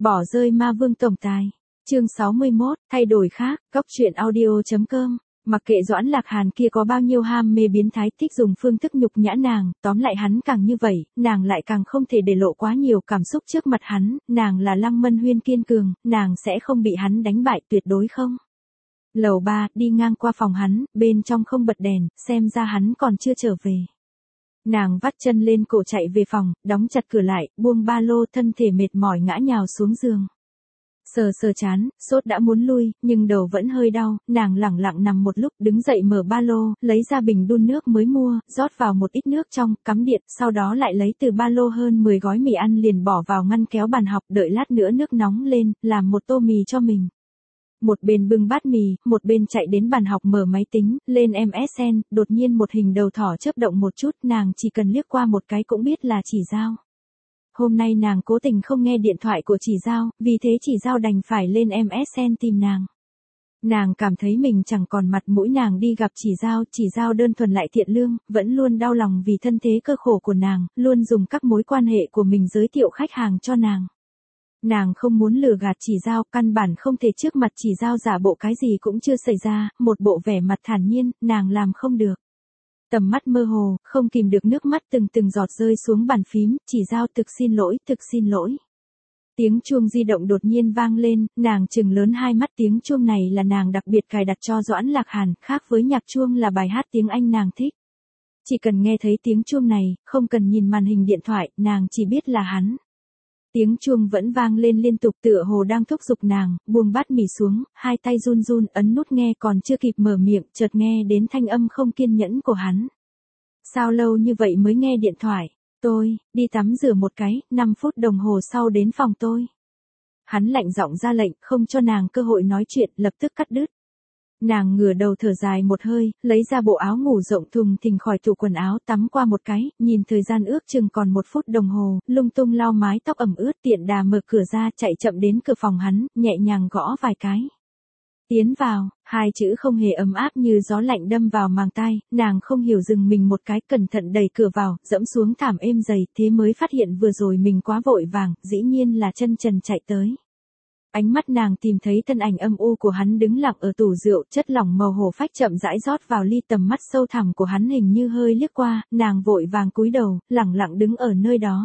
Bỏ rơi ma vương tổng tài. Chương 61, thay đổi khác, góc truyện audio.com. Mặc kệ Doãn Lạc Hàn kia có bao nhiêu ham mê biến thái thích dùng phương thức nhục nhã nàng, tóm lại hắn càng như vậy, nàng lại càng không thể để lộ quá nhiều cảm xúc trước mặt hắn, nàng là Lăng Mân Huyên kiên cường, nàng sẽ không bị hắn đánh bại tuyệt đối không. Lầu 3, đi ngang qua phòng hắn, bên trong không bật đèn, xem ra hắn còn chưa trở về. Nàng vắt chân lên cổ chạy về phòng, đóng chặt cửa lại, buông ba lô, thân thể mệt mỏi ngã nhào xuống giường. Sờ sờ chán, sốt đã muốn lui, nhưng đầu vẫn hơi đau, nàng lẳng lặng nằm một lúc, đứng dậy mở ba lô, lấy ra bình đun nước mới mua, rót vào một ít nước trong, cắm điện, sau đó lại lấy từ ba lô hơn 10 gói mì ăn liền bỏ vào ngăn kéo bàn học, đợi lát nữa nước nóng lên, làm một tô mì cho mình. Một bên bưng bát mì, một bên chạy đến bàn học mở máy tính, lên MSN, đột nhiên một hình đầu thỏ chớp động một chút, nàng chỉ cần liếc qua một cái cũng biết là Chỉ Giao. Hôm nay nàng cố tình không nghe điện thoại của Chỉ Giao, vì thế Chỉ Giao đành phải lên MSN tìm nàng. Nàng cảm thấy mình chẳng còn mặt mũi nàng đi gặp Chỉ Giao đơn thuần lại thiện lương, vẫn luôn đau lòng vì thân thế cơ khổ của nàng, luôn dùng các mối quan hệ của mình giới thiệu khách hàng cho nàng. Nàng không muốn lừa gạt Chỉ Giao, căn bản không thể trước mặt Chỉ Giao giả bộ cái gì cũng chưa xảy ra, một bộ vẻ mặt thản nhiên, nàng làm không được. Tầm mắt mơ hồ, không kìm được nước mắt từng giọt rơi xuống bàn phím, Chỉ Giao thực xin lỗi. Tiếng chuông di động đột nhiên vang lên, nàng trừng lớn hai mắt, tiếng chuông này là nàng đặc biệt cài đặt cho Doãn Lạc Hàn, khác với nhạc chuông là bài hát tiếng Anh nàng thích. Chỉ cần nghe thấy tiếng chuông này, không cần nhìn màn hình điện thoại, nàng chỉ biết là hắn. Tiếng chuông vẫn vang lên liên tục tựa hồ đang thúc giục nàng, buông bát mì xuống, hai tay run run ấn nút nghe còn chưa kịp mở miệng, chợt nghe đến thanh âm không kiên nhẫn của hắn. Sao lâu như vậy mới nghe điện thoại, tôi, đi tắm rửa một cái, 5 phút đồng hồ sau đến phòng tôi. Hắn lạnh giọng ra lệnh, không cho nàng cơ hội nói chuyện, lập tức cắt đứt. Nàng ngửa đầu thở dài một hơi, lấy ra bộ áo ngủ rộng thùng thình khỏi tủ quần áo, tắm qua một cái, nhìn thời gian ước chừng còn 1 phút đồng hồ, lung tung lau mái tóc ẩm ướt, tiện đà mở cửa ra, chạy chậm đến cửa phòng hắn, nhẹ nhàng gõ vài cái. Tiến vào, hai chữ không hề ấm áp như gió lạnh đâm vào màng tai, nàng không hiểu dừng mình một cái, cẩn thận đẩy cửa vào, dẫm xuống thảm êm dày, thế mới phát hiện vừa rồi mình quá vội vàng, dĩ nhiên là chân trần chạy tới. Ánh mắt nàng tìm thấy thân ảnh âm u của hắn đứng lặng ở tủ rượu, chất lỏng màu hổ phách chậm rãi rót vào ly, tầm mắt sâu thẳm của hắn hình như hơi liếc qua, nàng vội vàng cúi đầu, lẳng lặng đứng ở nơi đó.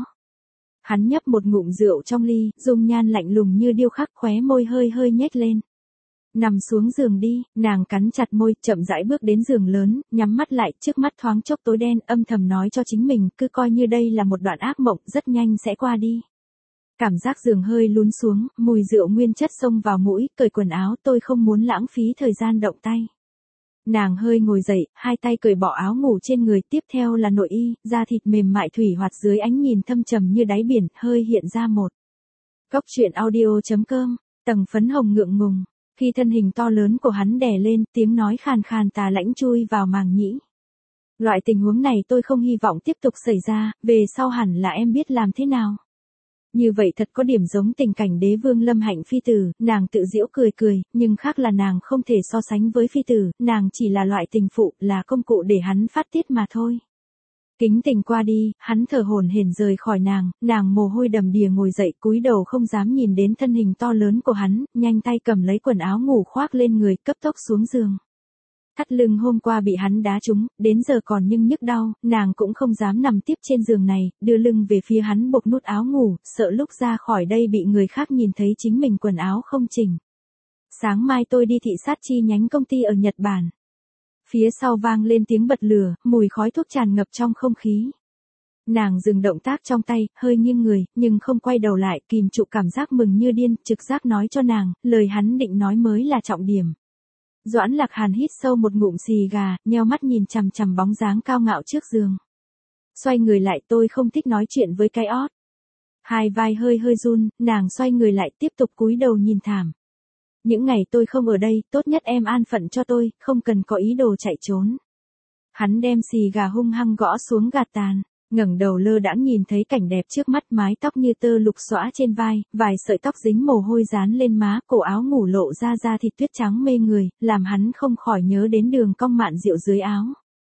Hắn nhấp một ngụm rượu trong ly, dung nhan lạnh lùng như điêu khắc, khóe môi hơi nhếch lên. Nằm xuống giường đi, nàng cắn chặt môi, chậm rãi bước đến giường lớn, nhắm mắt lại, trước mắt thoáng chốc tối đen, âm thầm nói cho chính mình, cứ coi như đây là một đoạn ác mộng, rất nhanh sẽ qua đi. Cảm giác giường hơi lún xuống, mùi rượu nguyên chất xông vào mũi, cởi quần áo, tôi không muốn lãng phí thời gian động tay. Nàng hơi ngồi dậy, hai tay cởi bỏ áo ngủ trên người, tiếp theo là nội y, da thịt mềm mại thủy hoạt dưới ánh nhìn thâm trầm như đáy biển, hơi hiện ra một. Góc truyện audio.com, tầng phấn hồng ngượng ngùng, khi thân hình to lớn của hắn đè lên, tiếng nói khàn khàn tà lãnh chui vào màng nhĩ. Loại tình huống này tôi không hy vọng tiếp tục xảy ra, về sau hẳn là em biết làm thế nào. Như vậy thật có điểm giống tình cảnh đế vương Lâm Hạnh phi tử, nàng tự giễu cười, nhưng khác là nàng không thể so sánh với phi tử, nàng chỉ là loại tình phụ, là công cụ để hắn phát tiết mà thôi. Kính tình qua đi, hắn thở hổn hển rời khỏi nàng mồ hôi đầm đìa ngồi dậy, cúi đầu không dám nhìn đến thân hình to lớn của hắn, nhanh tay cầm lấy quần áo ngủ khoác lên người, cấp tốc xuống giường. Thắt lưng hôm qua bị hắn đá trúng, đến giờ còn nhưng nhức đau, nàng cũng không dám nằm tiếp trên giường này, đưa lưng về phía hắn buộc nút áo ngủ, sợ lúc ra khỏi đây bị người khác nhìn thấy chính mình quần áo không chỉnh. Sáng mai tôi đi thị sát chi nhánh công ty ở Nhật Bản. Phía sau vang lên tiếng bật lửa, mùi khói thuốc tràn ngập trong không khí. Nàng dừng động tác trong tay, hơi nghiêng người, nhưng không quay đầu lại, kìm trụ cảm giác mừng như điên, trực giác nói cho nàng, lời hắn định nói mới là trọng điểm. Doãn Lạc Hàn hít sâu một ngụm xì gà, nheo mắt nhìn chằm chằm bóng dáng cao ngạo trước giường. Xoay người lại, tôi không thích nói chuyện với cái ót. Hai vai hơi run, nàng xoay người lại tiếp tục cúi đầu nhìn thảm. Những ngày tôi không ở đây, tốt nhất em an phận cho tôi, không cần có ý đồ chạy trốn. Hắn đem xì gà hung hăng gõ xuống gạt tàn, ngẩng đầu lơ đãng nhìn thấy cảnh đẹp trước mắt, mái tóc như tơ lục xõa trên vai, vài sợi tóc dính mồ hôi dán lên má, cổ áo ngủ lộ ra da thịt tuyết trắng mê người, làm hắn không khỏi nhớ đến đường cong mạn rượu dưới áo.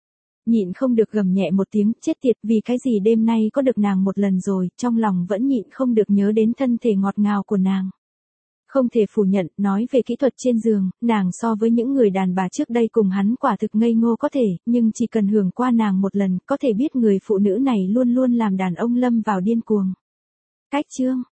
Nhịn không được gầm nhẹ một tiếng, chết tiệt, vì cái gì đêm nay có được nàng một lần rồi, trong lòng vẫn nhịn không được nhớ đến thân thể ngọt ngào của nàng. Không thể phủ nhận, nói về kỹ thuật trên giường, nàng so với những người đàn bà trước đây cùng hắn quả thực ngây ngô có thể, nhưng chỉ cần hưởng qua nàng một lần, có thể biết người phụ nữ này luôn luôn làm đàn ông lâm vào điên cuồng. Cách chương